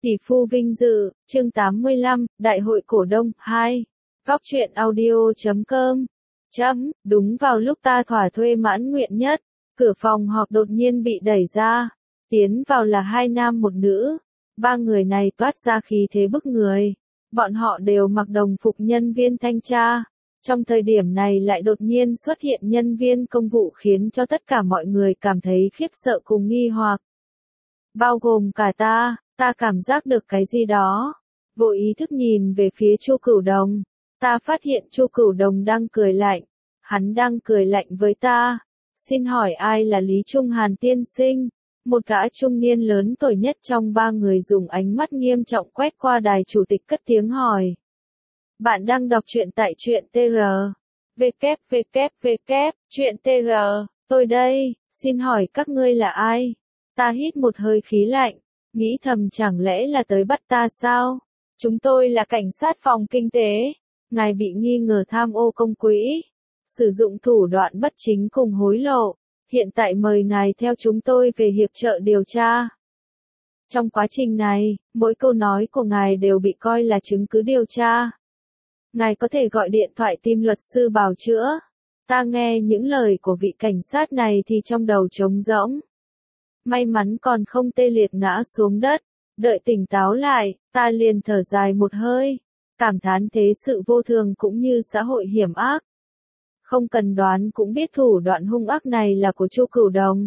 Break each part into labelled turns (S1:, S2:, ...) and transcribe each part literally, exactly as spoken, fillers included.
S1: Tỷ phú vinh dự, chương tám mươi lăm, Đại hội cổ đông, hai. Góc truyện audio chấm com. Chấm, đúng vào lúc ta thỏa thuê mãn nguyện nhất, cửa phòng họp đột nhiên bị đẩy ra. Tiến vào là hai nam một nữ. Ba người này toát ra khí thế bức người. Bọn họ đều mặc đồng phục nhân viên thanh tra. Trong thời điểm này lại đột nhiên xuất hiện nhân viên công vụ khiến cho tất cả mọi người cảm thấy khiếp sợ cùng nghi hoặc. Bao gồm cả ta, ta cảm giác được cái gì đó. Vô ý thức nhìn về phía Chu Cửu Đồng. Ta phát hiện Chu Cửu Đồng đang cười lạnh. Hắn đang cười lạnh với ta. Xin hỏi ai là Lý Trung Hàn tiên sinh? Một gã trung niên lớn tuổi nhất trong ba người dùng ánh mắt nghiêm trọng quét qua đài chủ tịch cất tiếng hỏi. Bạn đang đọc truyện tại truyện tê rờ. vê kép vê kép vê kép, truyện tê rờ, tôi đây, xin hỏi các ngươi là ai? Ta hít một hơi khí lạnh, nghĩ thầm chẳng lẽ là tới bắt ta sao? Chúng tôi là cảnh sát phòng kinh tế. Ngài bị nghi ngờ tham ô công quỹ, sử dụng thủ đoạn bất chính cùng hối lộ. Hiện tại mời ngài theo chúng tôi về hiệp trợ điều tra. Trong quá trình này, mỗi câu nói của ngài đều bị coi là chứng cứ điều tra. Ngài có thể gọi điện thoại tìm luật sư bào chữa. Ta nghe những lời của vị cảnh sát này thì trong đầu trống rỗng. May mắn còn không tê liệt ngã xuống đất. Đợi tỉnh táo lại, ta liền thở dài một hơi. Cảm thán thế sự vô thường cũng như xã hội hiểm ác. Không cần đoán cũng biết thủ đoạn hung ác này là của Chu Cửu Đồng.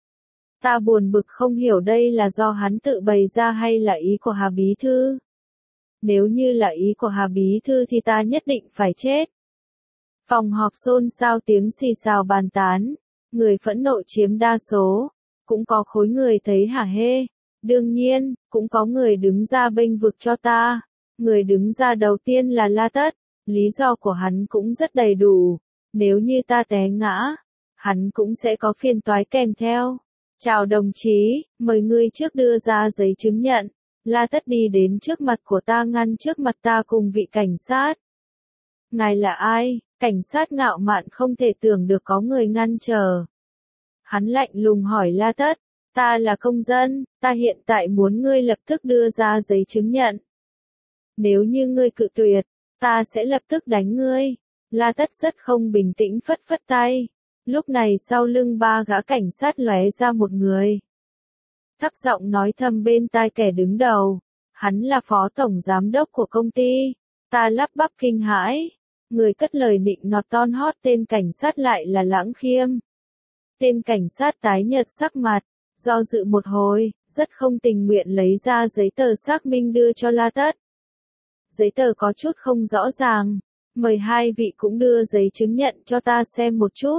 S1: Ta buồn bực không hiểu đây là do hắn tự bày ra hay là ý của Hà Bí Thư. Nếu như là ý của Hà Bí Thư thì ta nhất định phải chết. Phòng họp xôn xao tiếng xì xào bàn tán. Người phẫn nộ chiếm đa số. Cũng có khối người thấy hả hê. Đương nhiên, cũng có người đứng ra bênh vực cho ta. Người đứng ra đầu tiên là La Tất. Lý do của hắn cũng rất đầy đủ. Nếu như ta té ngã, hắn cũng sẽ có phiền toái kèm theo. Chào đồng chí, mời ngươi trước đưa ra giấy chứng nhận. La Tất đi đến trước mặt của ta ngăn trước mặt ta cùng vị cảnh sát. Ngài là ai? Cảnh sát ngạo mạn không thể tưởng được có người ngăn chờ. Hắn lạnh lùng hỏi La Tất. Ta là công dân, ta hiện tại muốn ngươi lập tức đưa ra giấy chứng nhận. Nếu như ngươi cự tuyệt, ta sẽ lập tức đánh ngươi. La Tất rất không bình tĩnh phất phất tay. Lúc này sau lưng ba gã cảnh sát lóe ra một người. Thấp giọng nói thầm bên tai kẻ đứng đầu. Hắn là phó tổng giám đốc của công ty. Ta lắp bắp kinh hãi. Người cất lời nịnh nọt ton hót tên cảnh sát lại là Lãng Khiêm. Tên cảnh sát tái nhợt sắc mặt. Do dự một hồi, rất không tình nguyện lấy ra giấy tờ xác minh đưa cho La Tất. Giấy tờ có chút không rõ ràng. Mời hai vị cũng đưa giấy chứng nhận cho ta xem một chút.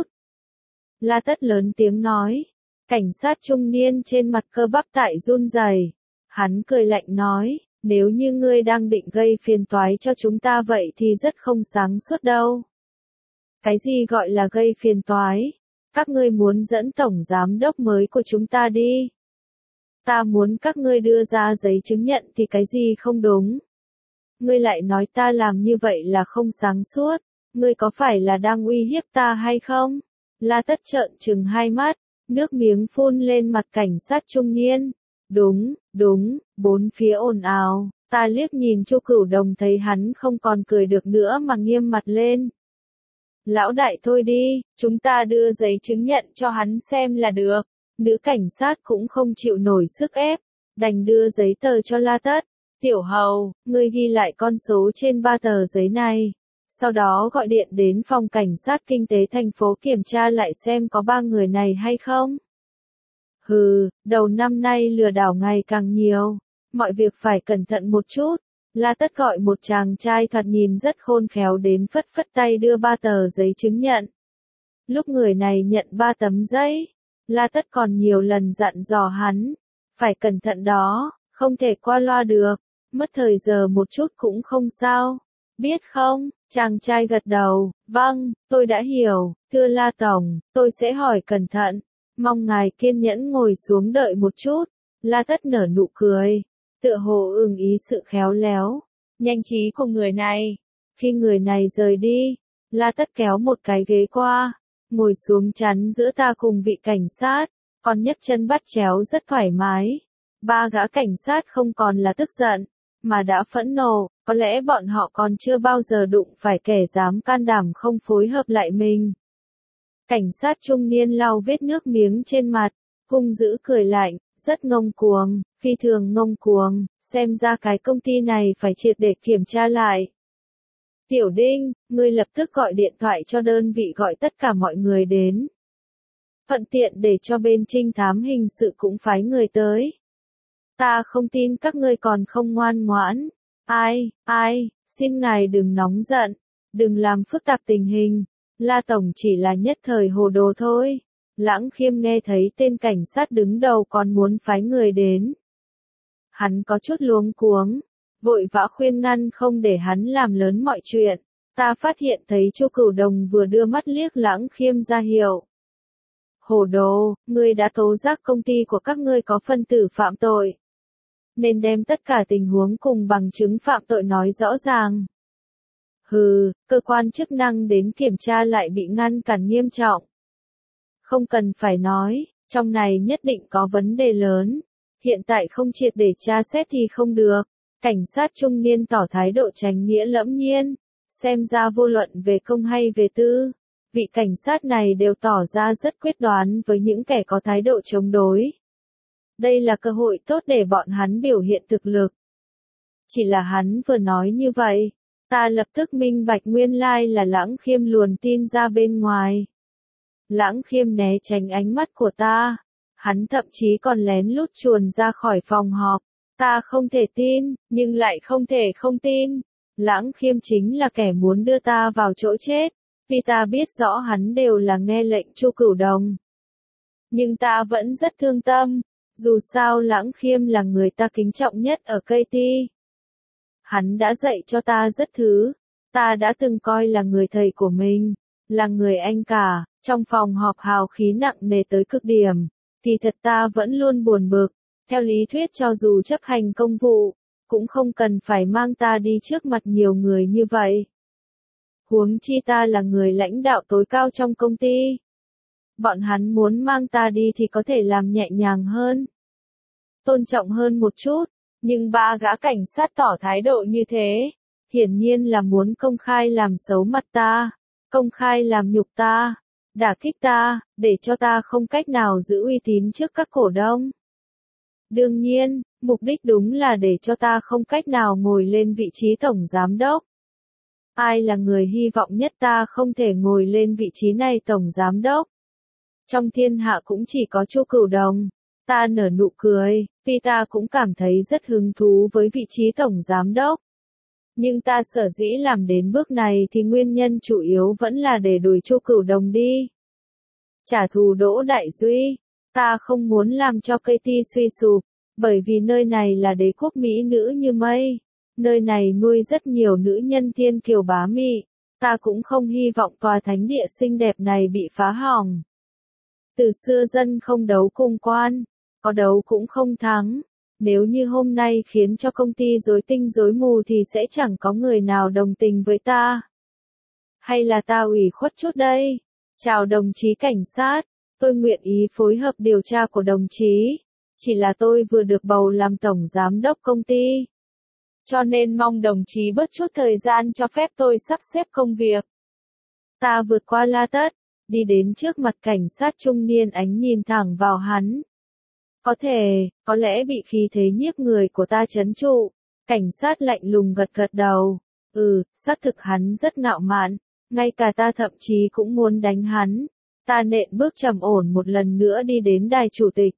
S1: La Tất lớn tiếng nói. Cảnh sát trung niên trên mặt cơ bắp tại run rẩy. Hắn cười lạnh nói, nếu như ngươi đang định gây phiền toái cho chúng ta vậy thì rất không sáng suốt đâu. Cái gì gọi là gây phiền toái? Các ngươi muốn dẫn tổng giám đốc mới của chúng ta đi. Ta muốn các ngươi đưa ra giấy chứng nhận thì cái gì không đúng. Ngươi lại nói ta làm như vậy là không sáng suốt. Ngươi có phải là đang uy hiếp ta hay không? La Tất trợn trừng hai mắt, nước miếng phun lên mặt cảnh sát trung niên. Đúng, đúng, bốn phía ồn ào. Ta liếc nhìn Chu Cửu Đồng thấy hắn không còn cười được nữa mà nghiêm mặt lên. Lão đại thôi đi, chúng ta đưa giấy chứng nhận cho hắn xem là được. Nữ cảnh sát cũng không chịu nổi sức ép, đành đưa giấy tờ cho La Tất. Tiểu hầu, ngươi ghi lại con số trên ba tờ giấy này. Sau đó gọi điện đến phòng cảnh sát kinh tế thành phố kiểm tra lại xem có ba người này hay không. Hừ, đầu năm nay lừa đảo ngày càng nhiều. Mọi việc phải cẩn thận một chút. La Tất gọi một chàng trai thoạt nhìn rất khôn khéo đến phất phất tay đưa ba tờ giấy chứng nhận. Lúc người này nhận ba tấm giấy, La Tất còn nhiều lần dặn dò hắn. Phải cẩn thận đó, không thể qua loa được. Mất thời giờ một chút cũng không sao. Biết không? Chàng trai gật đầu. Vâng, tôi đã hiểu. Thưa La Tổng, tôi sẽ hỏi cẩn thận. Mong ngài kiên nhẫn ngồi xuống đợi một chút. La Tất nở nụ cười. Tựa hồ ưng ý sự khéo léo, nhanh trí của người này. Khi người này rời đi, La Tất kéo một cái ghế qua, ngồi xuống chắn giữa ta cùng vị cảnh sát, còn nhấc chân bắt chéo rất thoải mái. Ba gã cảnh sát không còn là tức giận, mà đã phẫn nộ, có lẽ bọn họ còn chưa bao giờ đụng phải kẻ dám can đảm không phối hợp lại mình. Cảnh sát trung niên lau vết nước miếng trên mặt, hung dữ cười lạnh, rất ngông cuồng, phi thường ngông cuồng, xem ra cái công ty này phải triệt để kiểm tra lại. Tiểu Đinh, ngươi lập tức gọi điện thoại cho đơn vị gọi tất cả mọi người đến. Thuận tiện để cho bên trinh thám hình sự cũng phái người tới. Ta không tin các ngươi còn không ngoan ngoãn. Ai, ai, xin ngài đừng nóng giận, đừng làm phức tạp tình hình. La Tổng chỉ là nhất thời hồ đồ thôi. Lãng Khiêm nghe thấy tên cảnh sát đứng đầu còn muốn phái người đến. Hắn có chút luống cuống, vội vã khuyên ngăn không để hắn làm lớn mọi chuyện. Ta phát hiện thấy Chu Cửu Đồng vừa đưa mắt liếc Lãng Khiêm ra hiệu. Hồ đồ, ngươi đã tố giác công ty của các ngươi có phân tử phạm tội. Nên đem tất cả tình huống cùng bằng chứng phạm tội nói rõ ràng. Hừ, cơ quan chức năng đến kiểm tra lại bị ngăn cản nghiêm trọng. Không cần phải nói, trong này nhất định có vấn đề lớn. Hiện tại không triệt để tra xét thì không được. Cảnh sát trung niên tỏ thái độ tránh nghĩa lẫm nhiên. Xem ra vô luận về công hay về tư, vị cảnh sát này đều tỏ ra rất quyết đoán với những kẻ có thái độ chống đối. Đây là cơ hội tốt để bọn hắn biểu hiện thực lực. Chỉ là hắn vừa nói như vậy, ta lập tức minh bạch nguyên lai là Lãng Khiêm luồn tin ra bên ngoài. Lãng Khiêm né tránh ánh mắt của ta, hắn thậm chí còn lén lút chuồn ra khỏi phòng họp. Ta không thể tin, nhưng lại không thể không tin. Lãng Khiêm chính là kẻ muốn đưa ta vào chỗ chết, vì ta biết rõ hắn đều là nghe lệnh Chu Cửu Đồng. Nhưng ta vẫn rất thương tâm, dù sao Lãng Khiêm là người ta kính trọng nhất ở K T. Hắn đã dạy cho ta rất thứ, ta đã từng coi là người thầy của mình, là người anh cả, trong phòng họp hào khí nặng nề tới cực điểm, thì thật ta vẫn luôn buồn bực, theo lý thuyết cho dù chấp hành công vụ, cũng không cần phải mang ta đi trước mặt nhiều người như vậy. Huống chi ta là người lãnh đạo tối cao trong công ty. Bọn hắn muốn mang ta đi thì có thể làm nhẹ nhàng hơn, tôn trọng hơn một chút, nhưng ba gã cảnh sát tỏ thái độ như thế, hiển nhiên là muốn công khai làm xấu mặt ta, công khai làm nhục ta, đả kích ta, để cho ta không cách nào giữ uy tín trước các cổ đông. Đương nhiên, mục đích đúng là để cho ta không cách nào ngồi lên vị trí tổng giám đốc. Ai là người hy vọng nhất ta không thể ngồi lên vị trí này tổng giám đốc? Trong thiên hạ cũng chỉ có Chu Cửu Đồng. Ta nở nụ cười, vì ta cũng cảm thấy rất hứng thú với vị trí tổng giám đốc. Nhưng ta sở dĩ làm đến bước này thì nguyên nhân chủ yếu vẫn là để đuổi Chu Cửu Đồng đi. Trả thù Đỗ Đại Duy. Ta không muốn làm cho K T suy sụp, bởi vì nơi này là đế quốc mỹ nữ như mây. Nơi này nuôi rất nhiều nữ nhân thiên kiều bá mị. Ta cũng không hy vọng tòa thánh địa xinh đẹp này bị phá hỏng. Từ xưa dân không đấu cùng quan, có đấu cũng không thắng. Nếu như hôm nay khiến cho công ty rối tinh rối mù thì sẽ chẳng có người nào đồng tình với ta. Hay là ta ủy khuất chút đây? Chào đồng chí cảnh sát, tôi nguyện ý phối hợp điều tra của đồng chí. Chỉ là tôi vừa được bầu làm tổng giám đốc công ty. Cho nên mong đồng chí bớt chút thời gian cho phép tôi sắp xếp công việc. Ta vượt qua la tất, đi đến trước mặt cảnh sát trung niên, ánh nhìn thẳng vào hắn. Có thể, có lẽ bị khí thế nhiếp người của ta trấn trụ. Cảnh sát lạnh lùng gật gật đầu. Ừ, xác thực hắn rất ngạo mạn. Ngay cả ta thậm chí cũng muốn đánh hắn. Ta nện bước trầm ổn một lần nữa đi đến đài chủ tịch.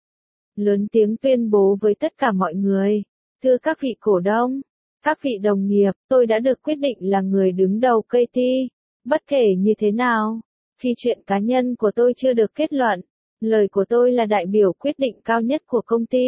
S1: Lớn tiếng tuyên bố với tất cả mọi người. Thưa các vị cổ đông, các vị đồng nghiệp, tôi đã được quyết định là người đứng đầu K T. Bất kể như thế nào, khi chuyện cá nhân của tôi chưa được kết luận, lời của tôi là đại biểu quyết định cao nhất của công ty.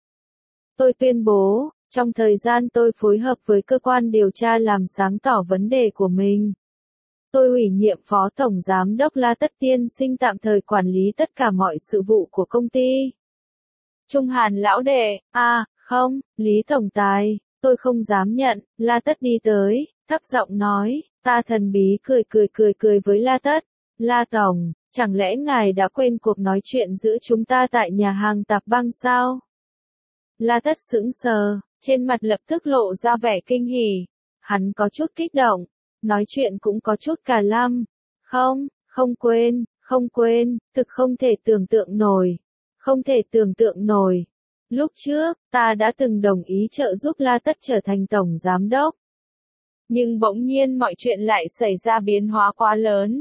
S1: Tôi tuyên bố, trong thời gian tôi phối hợp với cơ quan điều tra làm sáng tỏ vấn đề của mình, tôi ủy nhiệm Phó Tổng Giám đốc La Tất Tiên Sinh tạm thời quản lý tất cả mọi sự vụ của công ty. Trung Hàn lão đệ, à, không, Lý Tổng Tài, tôi không dám nhận. La Tất đi tới, thấp giọng nói, ta thần bí cười cười cười cười với La Tất. La Tổng, chẳng lẽ ngài đã quên cuộc nói chuyện giữa chúng ta tại nhà hàng tạp băng sao? La Tất sững sờ, trên mặt lập tức lộ ra vẻ kinh hỉ. Hắn có chút kích động, nói chuyện cũng có chút cà lăm. Không, không quên, không quên, thực không thể tưởng tượng nổi. Không thể tưởng tượng nổi. Lúc trước, ta đã từng đồng ý trợ giúp La Tất trở thành tổng giám đốc. Nhưng bỗng nhiên mọi chuyện lại xảy ra biến hóa quá lớn.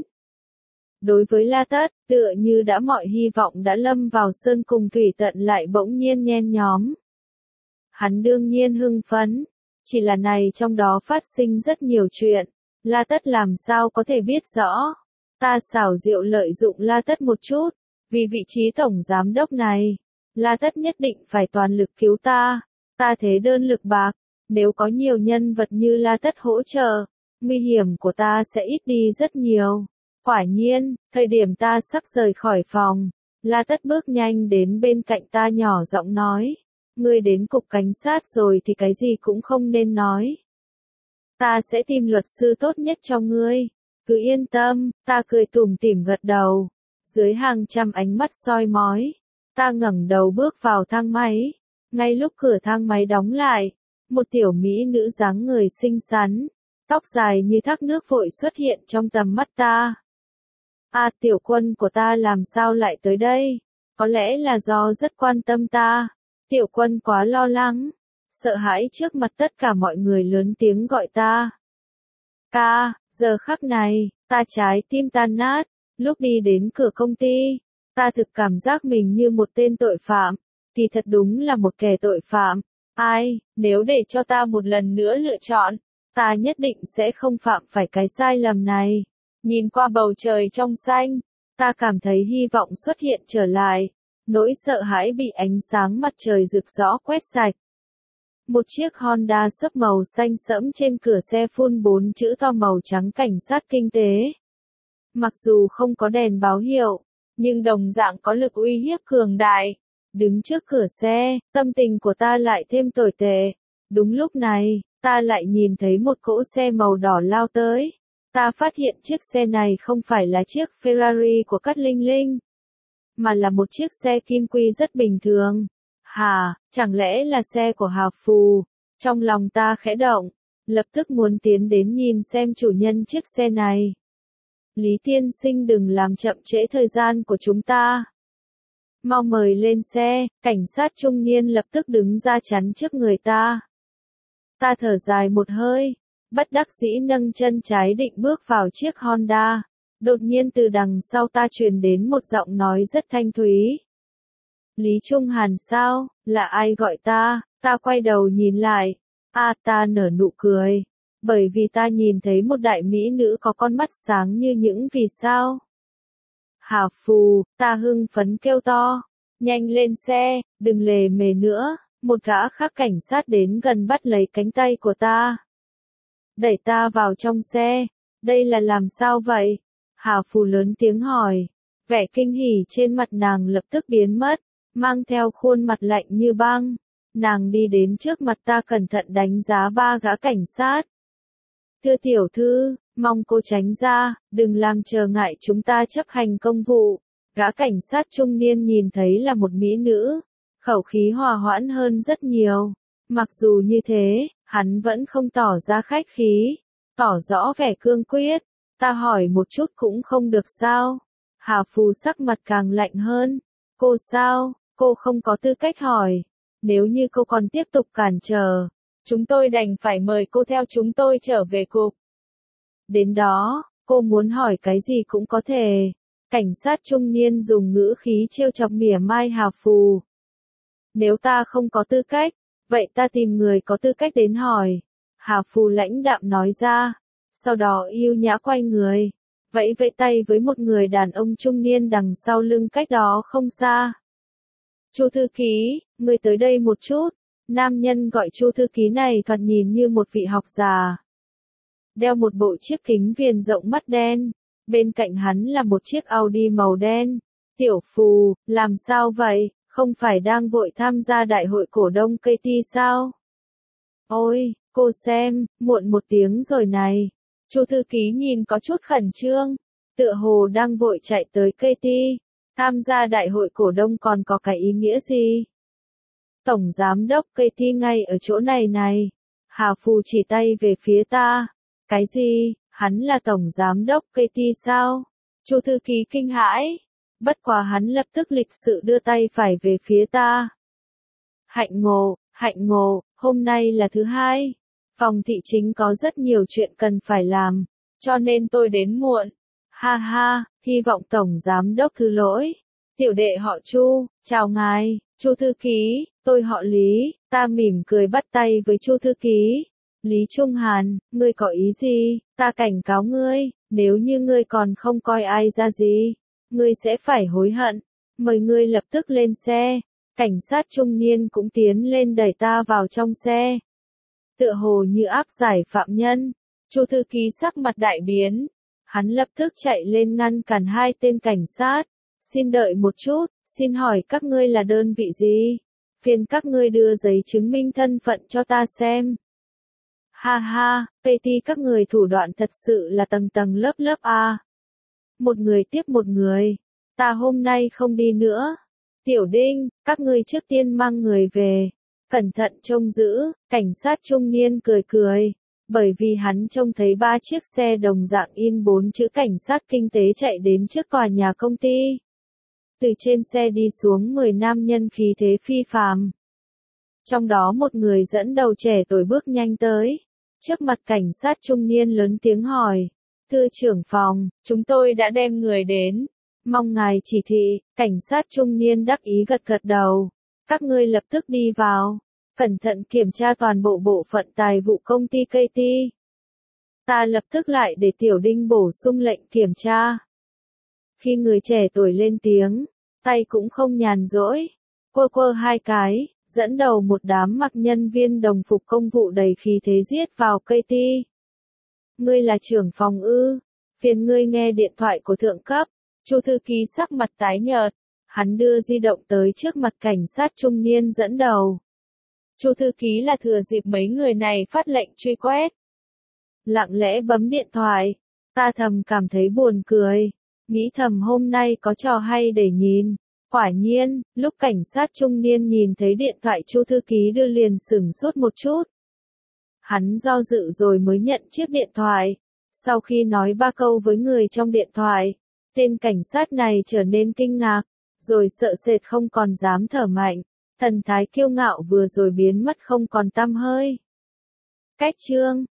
S1: Đối với La Tất, tựa như đã mọi hy vọng đã lâm vào sơn cùng thủy tận lại bỗng nhiên nhen nhóm. Hắn đương nhiên hưng phấn, chỉ là này trong đó phát sinh rất nhiều chuyện, La Tất làm sao có thể biết rõ. Ta xảo diệu lợi dụng La Tất một chút, vì vị trí tổng giám đốc này, La Tất nhất định phải toàn lực cứu ta, ta thế đơn lực bạc, nếu có nhiều nhân vật như La Tất hỗ trợ, nguy hiểm của ta sẽ ít đi rất nhiều. Quả nhiên, thời điểm ta sắp rời khỏi phòng, La Tất bước nhanh đến bên cạnh ta nhỏ giọng nói, ngươi đến cục cảnh sát rồi thì cái gì cũng không nên nói. Ta sẽ tìm luật sư tốt nhất cho ngươi, cứ yên tâm, ta cười tủm tỉm gật đầu. Dưới hàng trăm ánh mắt soi mói, ta ngẩng đầu bước vào thang máy. Ngay lúc cửa thang máy đóng lại, một tiểu mỹ nữ dáng người xinh xắn, tóc dài như thác nước vội xuất hiện trong tầm mắt ta. À, tiểu quân của ta làm sao lại tới đây? Có lẽ là do rất quan tâm ta. Tiểu quân quá lo lắng, sợ hãi trước mặt tất cả mọi người lớn tiếng gọi ta. Ca, giờ khắc này, ta trái tim tan nát. Lúc đi đến cửa công ty, ta thực cảm giác mình như một tên tội phạm, thì thật đúng là một kẻ tội phạm. Ai, nếu để cho ta một lần nữa lựa chọn, ta nhất định sẽ không phạm phải cái sai lầm này. Nhìn qua bầu trời trong xanh, ta cảm thấy hy vọng xuất hiện trở lại, nỗi sợ hãi bị ánh sáng mặt trời rực rõ quét sạch. Một chiếc Honda sấp màu xanh sẫm trên cửa xe phun bốn chữ to màu trắng cảnh sát kinh tế. Mặc dù không có đèn báo hiệu, nhưng đồng dạng có lực uy hiếp cường đại. Đứng trước cửa xe, tâm tình của ta lại thêm tồi tệ. Đúng lúc này, ta lại nhìn thấy một cỗ xe màu đỏ lao tới. Ta phát hiện chiếc xe này không phải là chiếc Ferrari của Cát Linh Linh, mà là một chiếc xe kim quy rất bình thường. Hà, chẳng lẽ là xe của Hà Phù? Trong lòng ta khẽ động, lập tức muốn tiến đến nhìn xem chủ nhân chiếc xe này. Lý tiên sinh đừng làm chậm trễ thời gian của chúng ta. Mau mời lên xe, cảnh sát trung niên lập tức đứng ra chắn trước người ta. Ta thở dài một hơi, bất đắc dĩ nâng chân trái định bước vào chiếc Honda. Đột nhiên từ đằng sau ta truyền đến một giọng nói rất thanh thúy. Lý Trung Hàn sao, là ai gọi ta? Ta quay đầu nhìn lại. À, ta nở nụ cười. Bởi vì ta nhìn thấy một đại mỹ nữ có con mắt sáng như những vì sao. Hà Phù, ta hưng phấn kêu to. Nhanh lên xe, đừng lề mề nữa. Một gã khác cảnh sát đến gần bắt lấy cánh tay của ta. Đẩy ta vào trong xe. Đây là làm sao vậy? Hà Phù lớn tiếng hỏi. Vẻ kinh hỉ trên mặt nàng lập tức biến mất, mang theo khuôn mặt lạnh như băng. Nàng đi đến trước mặt ta cẩn thận đánh giá ba gã cảnh sát. Thưa tiểu thư, mong cô tránh ra, đừng làm trở ngại chúng ta chấp hành công vụ. Gã cảnh sát trung niên nhìn thấy là một mỹ nữ, khẩu khí hòa hoãn hơn rất nhiều. Mặc dù như thế, hắn vẫn không tỏ ra khách khí, tỏ rõ vẻ cương quyết. Ta hỏi một chút cũng không được sao? Hà Phù sắc mặt càng lạnh hơn. Cô sao? Cô không có tư cách hỏi. Nếu như cô còn tiếp tục cản trở, chúng tôi đành phải mời cô theo chúng tôi trở về cục. Đến đó, cô muốn hỏi cái gì cũng có thể. Cảnh sát trung niên dùng ngữ khí trêu chọc mỉa mai Hà Phù. Nếu ta không có tư cách, vậy ta tìm người có tư cách đến hỏi. Hà Phù lãnh đạm nói ra. Sau đó yêu nhã quay người, vẫy vẫy tay với một người đàn ông trung niên đằng sau lưng cách đó không xa. Chu thư ký, người tới đây một chút. Nam nhân gọi Chu thư ký này thoạt nhìn như một vị học già. Đeo một bộ chiếc kính viền rộng mắt đen, bên cạnh hắn là một chiếc Audi màu đen. Tiểu Phù, làm sao vậy, không phải đang vội tham gia đại hội cổ đông ca tê sao? Ôi, cô xem, muộn một tiếng rồi này. Chu thư ký nhìn có chút khẩn trương, tựa hồ đang vội chạy tới ca tê, tham gia đại hội cổ đông còn có cái ý nghĩa gì? Tổng giám đốc Katie ngay ở chỗ này này. Hà Phù chỉ tay về phía ta. Cái gì, hắn là tổng giám đốc Katie sao? Chu thư ký kinh hãi. Bất quá hắn lập tức lịch sự đưa tay phải về phía ta. Hạnh ngộ, hạnh ngộ, hôm nay là thứ hai. Phòng thị chính có rất nhiều chuyện cần phải làm, cho nên tôi đến muộn. Ha ha, hy vọng tổng giám đốc thứ lỗi. Tiểu đệ họ Chu, chào ngài, Chu thư ký, tôi họ Lý, ta mỉm cười bắt tay với Chu thư ký. Lý Trung Hàn, ngươi có ý gì? Ta cảnh cáo ngươi, nếu như ngươi còn không coi ai ra gì, ngươi sẽ phải hối hận. Mời ngươi lập tức lên xe. Cảnh sát trung niên cũng tiến lên đẩy ta vào trong xe. Tựa hồ như áp giải phạm nhân. Chu thư ký sắc mặt đại biến. Hắn lập tức chạy lên ngăn cản hai tên cảnh sát. Xin đợi một chút, xin hỏi các ngươi là đơn vị gì? Phiền các ngươi đưa giấy chứng minh thân phận cho ta xem. Ha ha, Katie các người thủ đoạn thật sự là tầng tầng lớp lớp a. Một người tiếp một người. Ta hôm nay không đi nữa. Tiểu Đinh, các ngươi trước tiên mang người về. Cẩn thận trông giữ, cảnh sát trung niên cười cười. Bởi vì hắn trông thấy ba chiếc xe đồng dạng in bốn chữ cảnh sát kinh tế chạy đến trước tòa nhà công ty. Từ trên xe đi xuống mười nam nhân khí thế phi phàm. Trong đó một người dẫn đầu trẻ tuổi bước nhanh tới. Trước mặt cảnh sát trung niên lớn tiếng hỏi. Thưa trưởng phòng, chúng tôi đã đem người đến. Mong ngài chỉ thị, cảnh sát trung niên đắc ý gật gật đầu. Các ngươi lập tức đi vào. Cẩn thận kiểm tra toàn bộ bộ phận tài vụ công ty Katie. Ta lập tức lại để Tiểu Đinh bổ sung lệnh kiểm tra. Khi người trẻ tuổi lên tiếng, tay cũng không nhàn rỗi. Quơ quơ hai cái, dẫn đầu một đám mặc nhân viên đồng phục công vụ đầy khí thế giết vào Katie. Ngươi là trưởng phòng ư? Phiền ngươi nghe điện thoại của thượng cấp. Chu thư ký sắc mặt tái nhợt. Hắn đưa di động tới trước mặt cảnh sát trung niên dẫn đầu. Chu thư ký là thừa dịp mấy người này phát lệnh truy quét. Lặng lẽ bấm điện thoại. Ta thầm cảm thấy buồn cười. Nghĩ thầm hôm nay có trò hay để nhìn. Quả nhiên, lúc cảnh sát trung niên nhìn thấy điện thoại Chu thư ký đưa liền sửng sốt một chút. Hắn do dự rồi mới nhận chiếc điện thoại. Sau khi nói ba câu với người trong điện thoại, tên cảnh sát này trở nên kinh ngạc, rồi sợ sệt không còn dám thở mạnh. Thần thái kiêu ngạo vừa rồi biến mất không còn tăm hơi. Cách chương